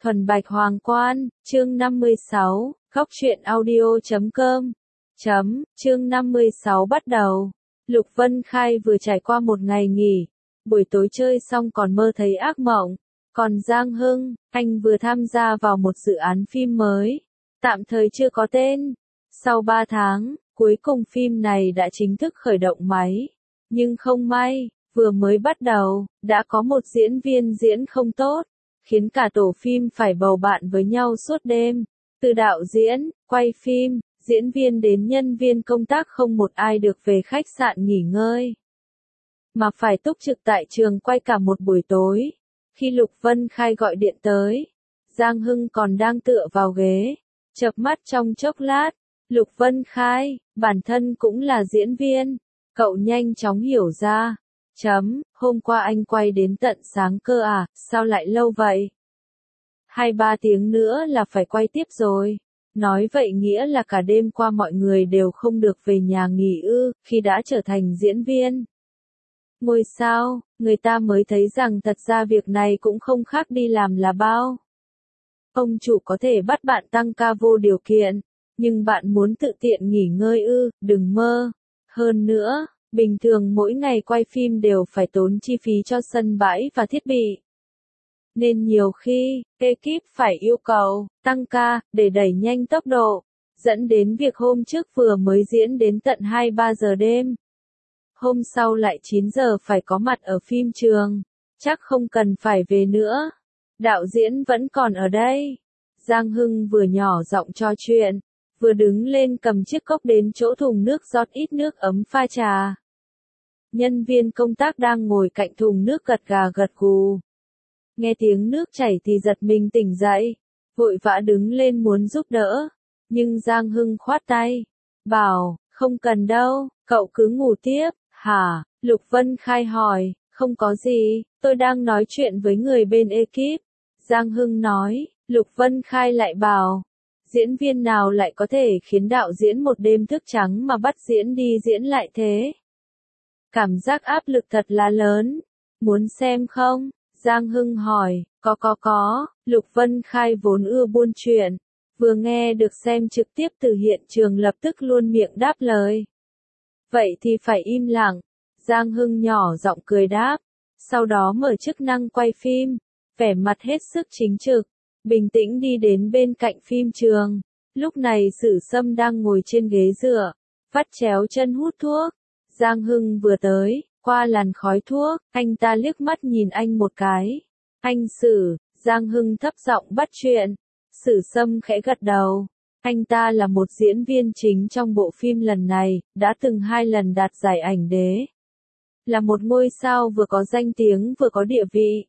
Thuần Bạch Hoàng Quan, chương 56, Góc truyện audio.com. Chương 56 bắt đầu. Lục Vân Khai vừa trải qua một ngày nghỉ, buổi tối chơi xong còn mơ thấy ác mộng. Còn Giang Hưng, anh vừa tham gia vào một dự án phim mới, tạm thời chưa có tên. Sau 3 tháng, cuối cùng phim này đã chính thức khởi động máy. Nhưng không may, vừa mới bắt đầu, đã có một diễn viên diễn không tốt, khiến cả tổ phim phải bầu bạn với nhau suốt đêm. Từ đạo diễn, quay phim, diễn viên đến nhân viên công tác không một ai được về khách sạn nghỉ ngơi, mà phải túc trực tại trường quay cả một buổi tối. Khi Lục Vân Khai gọi điện tới, Giang Hưng còn đang tựa vào ghế, chợp mắt trong chốc lát. Lục Vân Khai, bản thân cũng là diễn viên, cậu nhanh chóng hiểu ra. Hôm qua anh quay đến tận sáng cơ à, sao lại lâu vậy? 2-3 tiếng nữa là phải quay tiếp rồi. Nói vậy nghĩa là cả đêm qua mọi người đều không được về nhà nghỉ ư, khi đã trở thành diễn viên. Ngồi sao, người ta mới thấy rằng thật ra việc này cũng không khác đi làm là bao. Ông chủ có thể bắt bạn tăng ca vô điều kiện, nhưng bạn muốn tự tiện nghỉ ngơi ư, đừng mơ. Hơn nữa, bình thường mỗi ngày quay phim đều phải tốn chi phí cho sân bãi và thiết bị. Nên nhiều khi, ekip phải yêu cầu tăng ca để đẩy nhanh tốc độ, dẫn đến việc hôm trước vừa mới diễn đến tận 2-3 giờ đêm. Hôm sau lại 9 giờ phải có mặt ở phim trường, chắc không cần phải về nữa. Đạo diễn vẫn còn ở đây. Giang Hưng vừa nhỏ giọng trò chuyện, vừa đứng lên cầm chiếc cốc đến chỗ thùng nước rót ít nước ấm pha trà. Nhân viên công tác đang ngồi cạnh thùng nước gật gà gật gù. Nghe tiếng nước chảy thì giật mình tỉnh dậy, vội vã đứng lên muốn giúp đỡ. Nhưng Giang Hưng khoát tay, bảo, không cần đâu, cậu cứ ngủ tiếp. Hả? Lục Vân Khai hỏi, không có gì, tôi đang nói chuyện với người bên ekip. Giang Hưng nói. Lục Vân Khai lại bảo, diễn viên nào lại có thể khiến đạo diễn một đêm thức trắng mà bắt diễn đi diễn lại thế? Cảm giác áp lực thật là lớn. Muốn xem không? Giang Hưng hỏi. Có. Lục Vân Khai vốn ưa buôn chuyện, vừa nghe được xem trực tiếp từ hiện trường lập tức luôn miệng đáp lời. Vậy thì phải im lặng. Giang Hưng nhỏ giọng cười đáp, sau đó mở chức năng quay phim, vẻ mặt hết sức chính trực, bình tĩnh đi đến bên cạnh phim trường. Lúc này Sử Sâm đang ngồi trên ghế dựa, vắt chéo chân hút thuốc. Giang Hưng vừa tới, qua làn khói thuốc, anh ta liếc mắt nhìn anh một cái. Anh Sử, Giang Hưng thấp giọng bắt chuyện. Sử Sâm khẽ gật đầu. Anh ta là một diễn viên chính trong bộ phim lần này, đã từng 2 lần đạt giải ảnh đế. Là một ngôi sao vừa có danh tiếng vừa có địa vị.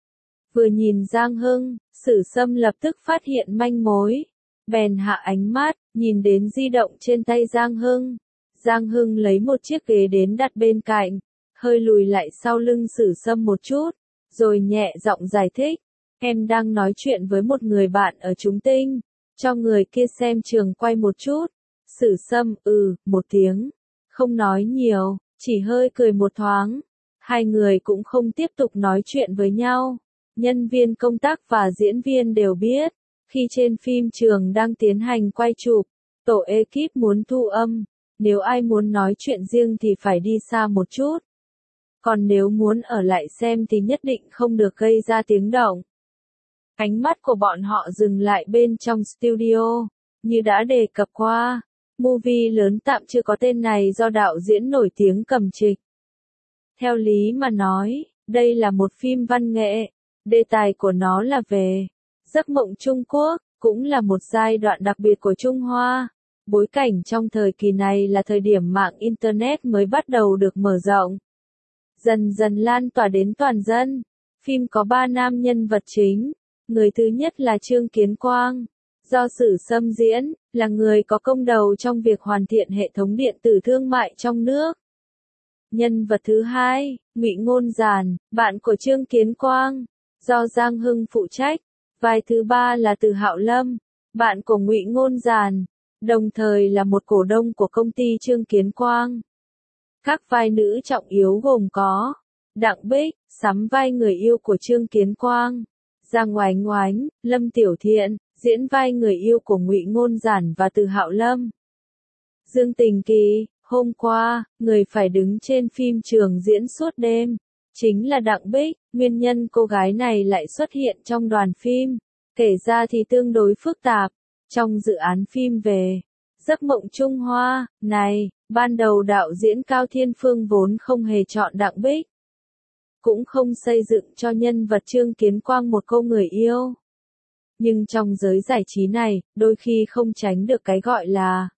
Vừa nhìn Giang Hưng, Sử Sâm lập tức phát hiện manh mối. Bèn hạ ánh mắt, nhìn đến di động trên tay Giang Hưng. Giang Hưng lấy một chiếc ghế đến đặt bên cạnh, hơi lùi lại sau lưng Sử Sâm một chút, rồi nhẹ giọng giải thích. Em đang nói chuyện với một người bạn ở Chúng Tinh, cho người kia xem trường quay một chút. Sử Sâm, một tiếng, không nói nhiều, chỉ hơi cười một thoáng. Hai người cũng không tiếp tục nói chuyện với nhau. Nhân viên công tác và diễn viên đều biết, khi trên phim trường đang tiến hành quay chụp, tổ ekip muốn thu âm, nếu ai muốn nói chuyện riêng thì phải đi xa một chút. Còn nếu muốn ở lại xem thì nhất định không được gây ra tiếng động. Ánh mắt của bọn họ dừng lại bên trong studio, như đã đề cập qua. Movie lớn tạm chưa có tên này do đạo diễn nổi tiếng cầm trịch. Theo lý mà nói, đây là một phim văn nghệ, đề tài của nó là về giấc mộng Trung Quốc, cũng là một giai đoạn đặc biệt của Trung Hoa. Bối cảnh trong thời kỳ này là thời điểm mạng Internet mới bắt đầu được mở rộng, dần dần lan tỏa đến toàn dân. Phim có 3 nam nhân vật chính. Người thứ nhất là Trương Kiến Quang, do Sử Sâm diễn, là người có công đầu trong việc hoàn thiện hệ thống điện tử thương mại trong nước. Nhân vật thứ hai, Ngụy Ngôn Giản, bạn của Trương Kiến Quang, do Giang Hưng phụ trách. Vai thứ ba là Từ Hạo Lâm, bạn của Ngụy Ngôn Giản, đồng thời là một cổ đông của công ty Trương Kiến Quang. Các vai nữ trọng yếu gồm có Đặng Bích, sắm vai người yêu của Trương Kiến Quang, Giang Oánh Oánh, Lâm Tiểu Thiện, diễn vai người yêu của Ngụy Ngôn Giản và Từ Hạo Lâm. Dương Tình Kỳ, hôm qua, người phải đứng trên phim trường diễn suốt đêm, chính là Đặng Bích. Nguyên nhân cô gái này lại xuất hiện trong đoàn phim, kể ra thì tương đối phức tạp. Trong dự án phim về Giấc Mộng Trung Hoa này, ban đầu đạo diễn Cao Thiên Phương vốn không hề chọn Đặng Bích, cũng không xây dựng cho nhân vật Trương Kiến Quang một cô người yêu. Nhưng trong giới giải trí này, đôi khi không tránh được cái gọi là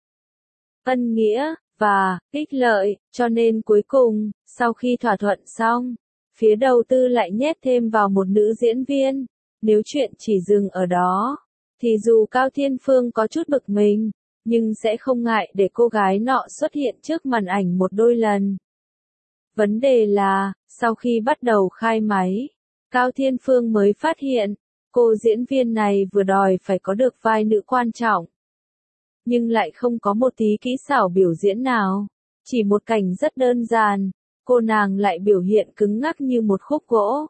ân nghĩa và ích lợi, cho nên cuối cùng, sau khi thỏa thuận xong, phía đầu tư lại nhét thêm vào một nữ diễn viên. Nếu chuyện chỉ dừng ở đó, thì dù Cao Thiên Phương có chút bực mình, nhưng sẽ không ngại để cô gái nọ xuất hiện trước màn ảnh một đôi lần. Vấn đề là, sau khi bắt đầu khai máy, Cao Thiên Phương mới phát hiện, cô diễn viên này vừa đòi phải có được vai nữ quan trọng, nhưng lại không có một tí kỹ xảo biểu diễn nào. Chỉ một cảnh rất đơn giản, cô nàng lại biểu hiện cứng ngắc như một khúc gỗ,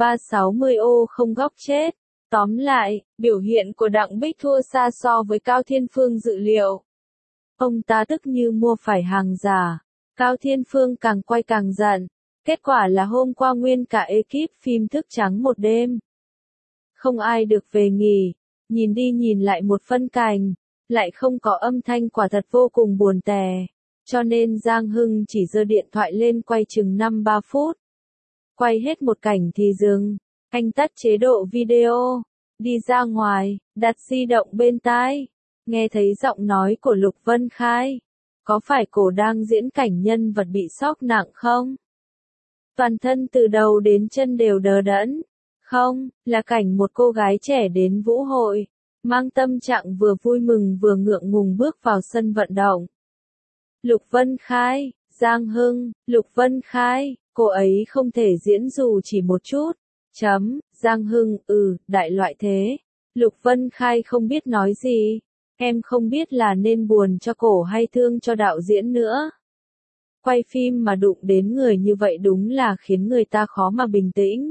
360 ô không góc chết. Tóm lại, biểu hiện của Đặng Bích thua xa so với Cao Thiên Phương dự liệu. Ông ta tức như mua phải hàng giả. Cao Thiên Phương càng quay càng giận. Kết quả là hôm qua nguyên cả ekip phim thức trắng một đêm. Không ai được về nghỉ. Nhìn đi nhìn lại một phân cảnh, lại không có âm thanh, quả thật vô cùng buồn tẻ. Cho nên Giang Hưng chỉ giơ điện thoại lên quay chừng 5-3 phút. Quay hết một cảnh thì dừng. Anh tắt chế độ video, đi ra ngoài, đặt di động bên tai, nghe thấy giọng nói của Lục Vân Khai. Có phải cô đang diễn cảnh nhân vật bị sốc nặng không? Toàn thân từ đầu đến chân đều đờ đẫn. Không, là cảnh một cô gái trẻ đến vũ hội, mang tâm trạng vừa vui mừng vừa ngượng ngùng bước vào sân vận động. Lục Vân Khai, Giang Hưng, Lục Vân Khai, cô ấy không thể diễn dù chỉ một chút. Giang Hưng, đại loại thế. Lục Vân Khai không biết nói gì. Em không biết là nên buồn cho cổ hay thương cho đạo diễn nữa. Quay phim mà đụng đến người như vậy đúng là khiến người ta khó mà bình tĩnh.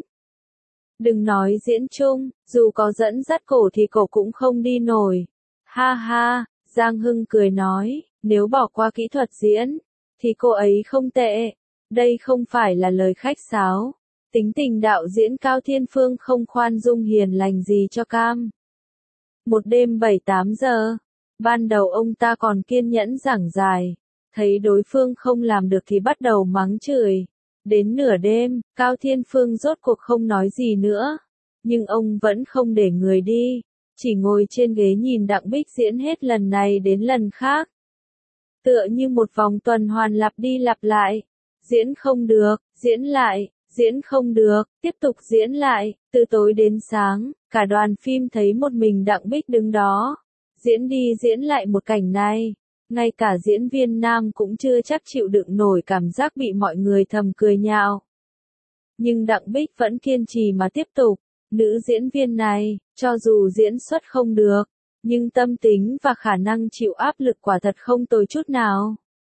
Đừng nói diễn chung, dù có dẫn dắt cổ thì cổ cũng không đi nổi. Ha ha, Giang Hưng cười nói, nếu bỏ qua kỹ thuật diễn, thì cô ấy không tệ. Đây không phải là lời khách sáo. Tính tình đạo diễn Cao Thiên Phương không khoan dung hiền lành gì cho cam. Một đêm 7-8 giờ, ban đầu ông ta còn kiên nhẫn giảng giải, thấy đối phương không làm được thì bắt đầu mắng chửi. Đến nửa đêm, Cao Thiên Phương rốt cuộc không nói gì nữa, nhưng ông vẫn không để người đi, chỉ ngồi trên ghế nhìn Đặng Bích diễn hết lần này đến lần khác. Tựa như một vòng tuần hoàn lặp đi lặp lại, diễn không được, diễn lại. Diễn không được, tiếp tục diễn lại, từ tối đến sáng, cả đoàn phim thấy một mình Đặng Bích đứng đó. Diễn đi diễn lại một cảnh này, ngay cả diễn viên nam cũng chưa chắc chịu đựng nổi cảm giác bị mọi người thầm cười nhạo. Nhưng Đặng Bích vẫn kiên trì mà tiếp tục. Nữ diễn viên này, cho dù diễn xuất không được, nhưng tâm tính và khả năng chịu áp lực quả thật không tồi chút nào.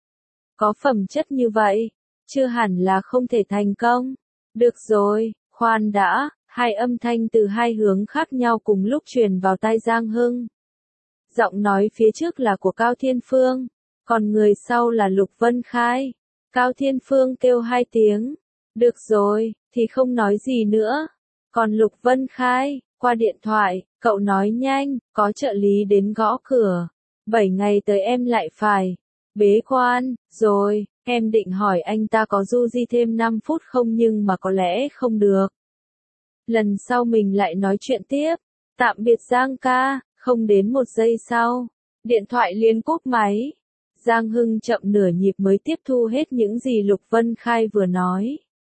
Có phẩm chất như vậy, chưa hẳn là không thể thành công. Được rồi, khoan đã, hai âm thanh từ hai hướng khác nhau cùng lúc truyền vào tai Giang Hưng. Giọng nói phía trước là của Cao Thiên Phương, còn người sau là Lục Vân Khai. Cao Thiên Phương kêu hai tiếng. Được rồi, thì không nói gì nữa. Còn Lục Vân Khai, qua điện thoại, cậu nói nhanh, có trợ lý đến gõ cửa. 7 ngày tới em lại phải bế quan, rồi. Em định hỏi anh ta có du di thêm 5 phút không nhưng mà có lẽ không được. Lần sau mình lại nói chuyện tiếp. Tạm biệt Giang ca, không đến 1 giây sau. Điện thoại liền cúp máy. Giang Hưng chậm nửa nhịp mới tiếp thu hết những gì Lục Vân Khai vừa nói.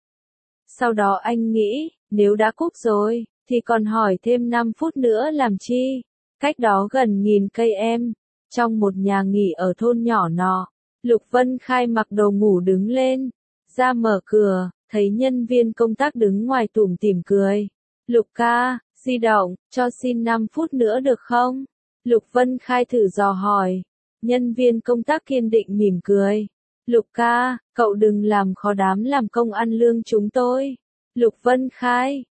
Sau đó anh nghĩ, nếu đã cúp rồi, thì còn hỏi thêm 5 phút nữa làm chi? Cách đó gần 1000 cây em. Trong một nhà nghỉ ở thôn nhỏ nọ. Lục Vân Khai mặc đồ ngủ đứng lên, ra mở cửa, thấy nhân viên công tác đứng ngoài tủm tỉm cười. Lục ca, di động, cho xin 5 phút nữa được không? Lục Vân Khai thử dò hỏi. Nhân viên công tác kiên định mỉm cười. Lục ca, cậu đừng làm khó đám làm công ăn lương chúng tôi. Lục Vân Khai,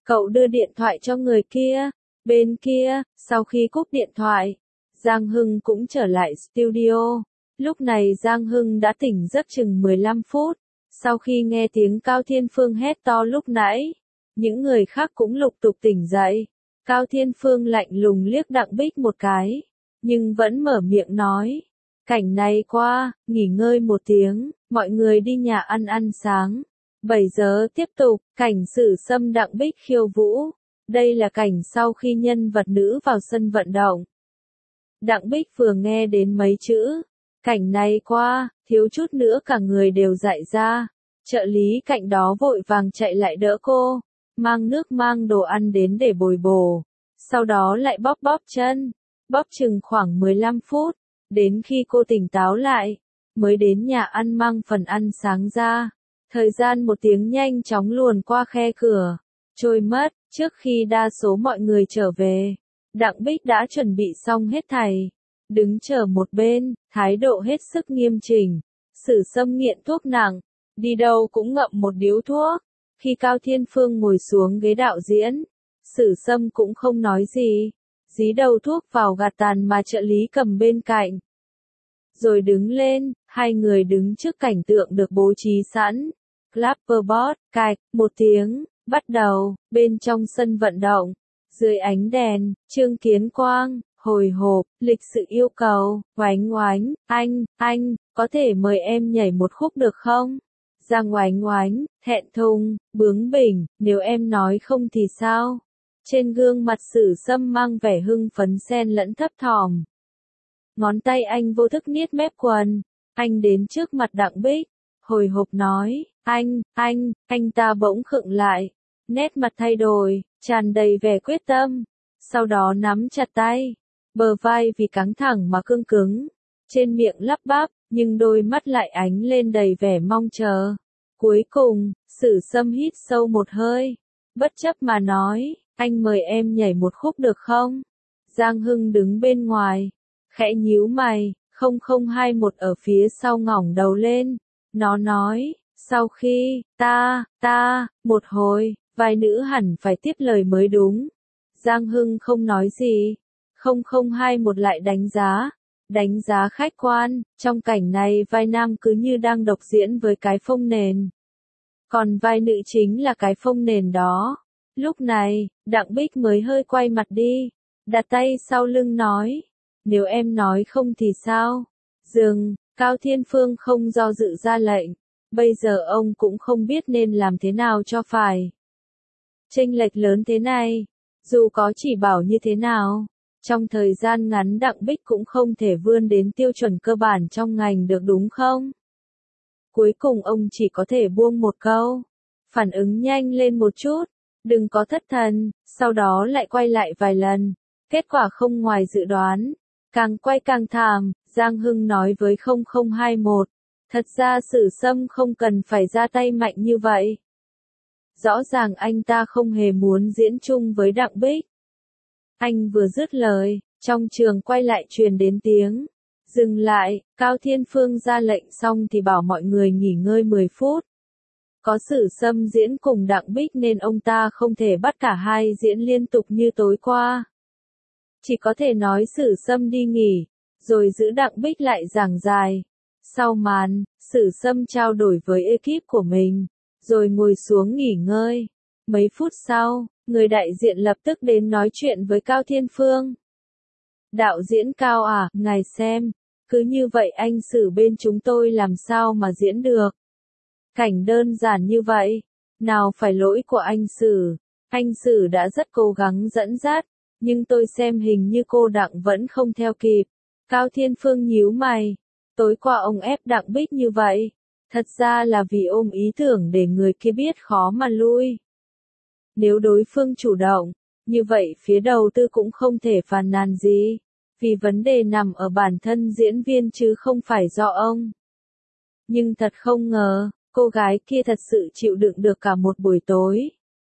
Cậu đưa điện thoại cho người kia. Bên kia, sau khi cúp điện thoại, Giang Hưng cũng trở lại studio. Lúc này Giang Hưng đã tỉnh giấc chừng 15 phút. Sau khi nghe tiếng Cao Thiên Phương hét to lúc nãy, những người khác cũng lục tục tỉnh dậy. Cao Thiên Phương lạnh lùng liếc Đặng Bích một cái, nhưng vẫn mở miệng nói. Cảnh này qua, nghỉ ngơi một tiếng, mọi người đi nhà ăn sáng. 7 giờ tiếp tục, cảnh Sử Sâm Đặng Bích khiêu vũ. Đây là cảnh sau khi nhân vật nữ vào sân vận động. Đặng Bích vừa nghe đến mấy chữ. Cảnh này qua, thiếu chút nữa cả người đều dại ra. Trợ lý cạnh đó vội vàng chạy lại đỡ cô, mang nước mang đồ ăn đến để bồi bổ. Sau đó lại bóp bóp chân, bóp chừng khoảng 15 phút, đến khi cô tỉnh táo lại, mới đến nhà ăn mang phần ăn sáng ra. Thời gian một tiếng nhanh chóng luồn qua khe cửa, trôi mất, trước khi đa số mọi người trở về. Đặng Bích đã chuẩn bị xong hết thảy, đứng chờ một bên, thái độ hết sức nghiêm chỉnh. Sử Sâm nghiện thuốc nặng, đi đâu cũng ngậm một điếu thuốc. Khi Cao Thiên Phương ngồi xuống ghế đạo diễn, Sử Sâm cũng không nói gì, dí đầu thuốc vào gạt tàn mà trợ lý cầm bên cạnh. Rồi đứng lên, hai người đứng trước cảnh tượng được bố trí sẵn. Clapperboard, cạch, một tiếng, bắt đầu, bên trong sân vận động, dưới ánh đèn, Trương Kiến Quang, hồi hộp, lịch sự yêu cầu, Oánh Oánh, anh, có thể mời em nhảy một khúc được không? Giang Oánh Oánh, thẹn thùng, bướng bỉnh, nếu em nói không thì sao? Trên gương mặt Sử Sâm mang vẻ hưng phấn xen lẫn thấp thỏm. Ngón tay anh vô thức niết mép quần, anh đến trước mặt Đặng Bích, hồi hộp nói, anh ta bỗng khựng lại, nét mặt thay đổi, tràn đầy vẻ quyết tâm, sau đó nắm chặt tay, bờ vai vì căng thẳng mà cương cứng, trên miệng lắp bắp, nhưng đôi mắt lại ánh lên đầy vẻ mong chờ. Cuối cùng, Sử Sâm hít sâu một hơi, bất chấp mà nói, anh mời em nhảy một khúc được không? Giang Hưng đứng bên ngoài, khẽ nhíu mày, 0021 ở phía sau ngẩng đầu lên, nó nói, sau khi, một hồi, vai nữ hẳn phải tiếp lời mới đúng. Giang Hưng không nói gì, 0021 lại đánh giá khách quan, trong cảnh này vai nam cứ như đang độc diễn với cái phông nền. Còn vai nữ chính là cái phông nền đó. Lúc này, Đặng Bích mới hơi quay mặt đi, đặt tay sau lưng nói, nếu em nói không thì sao? Dừng, Cao Thiên Phương không do dự ra lệnh, bây giờ ông cũng không biết nên làm thế nào cho phải. Chênh lệch lớn thế này, dù có chỉ bảo như thế nào, trong thời gian ngắn Đặng Bích cũng không thể vươn đến tiêu chuẩn cơ bản trong ngành được đúng không? Cuối cùng ông chỉ có thể buông một câu, phản ứng nhanh lên một chút, đừng có thất thần, sau đó lại quay lại vài lần, kết quả không ngoài dự đoán, càng quay càng thảm, Giang Hưng nói với 0021, thật ra Sử Sâm không cần phải ra tay mạnh như vậy. Rõ ràng anh ta không hề muốn diễn chung với Đặng Bích. Anh vừa dứt lời, trong trường quay lại truyền đến tiếng. Dừng lại, Cao Thiên Phương ra lệnh xong thì bảo mọi người nghỉ ngơi 10 phút. Có Sử Sâm diễn cùng Đặng Bích nên ông ta không thể bắt cả hai diễn liên tục như tối qua. Chỉ có thể nói Sử Sâm đi nghỉ, rồi giữ Đặng Bích lại giảng dài. Sau màn, Sử Sâm trao đổi với ekip của mình, rồi ngồi xuống nghỉ ngơi. Mấy phút sau, người đại diện lập tức đến nói chuyện với Cao Thiên Phương. Đạo diễn Cao à, ngài xem, cứ như vậy anh Sử bên chúng tôi làm sao mà diễn được. Cảnh đơn giản như vậy, nào phải lỗi của anh Sử. Anh Sử đã rất cố gắng dẫn dắt, nhưng tôi xem hình như cô Đặng vẫn không theo kịp. Cao Thiên Phương nhíu mày, tối qua ông ép Đặng Bích như vậy, thật ra là vì ôm ý tưởng để người kia biết khó mà lui. Nếu đối phương chủ động, như vậy phía đầu tư cũng không thể phàn nàn gì, vì vấn đề nằm ở bản thân diễn viên chứ không phải do ông. Nhưng thật không ngờ, cô gái kia thật sự chịu đựng được cả một buổi tối.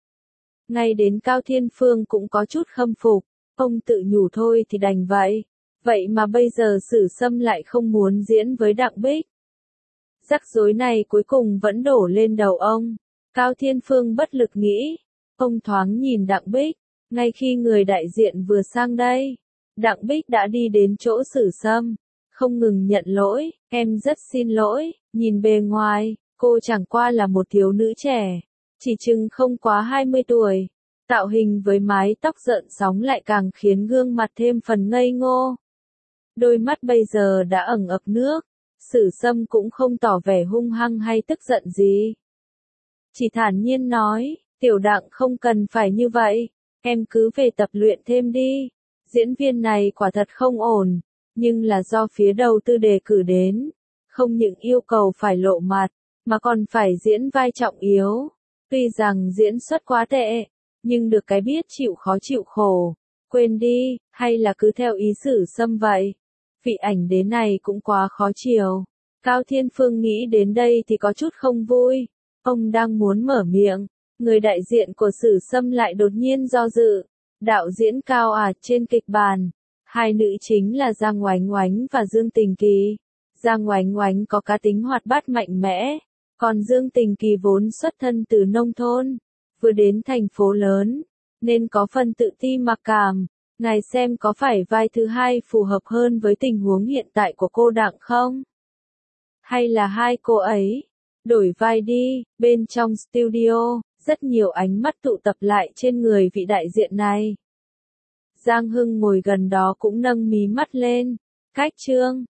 Ngay đến Cao Thiên Phương cũng có chút khâm phục, ông tự nhủ thôi thì đành vậy. Vậy mà bây giờ Sử Sâm lại không muốn diễn với Đặng Bích. Rắc rối này cuối cùng vẫn đổ lên đầu ông. Cao Thiên Phương bất lực nghĩ, Ông thoáng nhìn Đặng Bích, ngay khi người đại diện vừa sang đây, Đặng Bích đã đi đến chỗ Sử Sâm, không ngừng nhận lỗi, em rất xin lỗi, nhìn bề ngoài, cô chẳng qua là một thiếu nữ trẻ, chỉ chừng không quá 20 tuổi. Tạo hình với mái tóc rợn sóng lại càng khiến gương mặt thêm phần ngây ngô. Đôi mắt bây giờ đã ẩn ực nước, Sử Sâm cũng không tỏ vẻ hung hăng hay tức giận gì. Chỉ thản nhiên nói, Tiểu Đặng không cần phải như vậy, em cứ về tập luyện thêm đi. Diễn viên này quả thật không ổn, nhưng là do phía đầu tư đề cử đến, không những yêu cầu phải lộ mặt, mà còn phải diễn vai trọng yếu. Tuy rằng diễn xuất quá tệ, nhưng được cái biết chịu khó chịu khổ, quên đi, hay là cứ theo ý Sử Sâm vậy. Vị ảnh đế này cũng quá khó chiều. Cao Thiên Phương nghĩ đến đây thì có chút không vui. Ông đang muốn mở miệng, người đại diện của Sử Sâm lại đột nhiên do dự. Đạo diễn Cao trên kịch bản. Hai nữ chính là Giang Oánh Oánh và Dương Tình Kỳ. Giang Oánh Oánh có cá tính hoạt bát mạnh mẽ, còn Dương Tình Kỳ vốn xuất thân từ nông thôn, vừa đến thành phố lớn, nên có phần tự ti mặc cảm. Ngài xem có phải vai thứ hai phù hợp hơn với tình huống hiện tại của cô Đặng không? Hay là hai cô ấy đổi vai đi? Bên trong studio, rất nhiều ánh mắt tụ tập lại trên người vị đại diện này. Giang Hưng ngồi gần đó cũng nâng mí mắt lên. Cách chương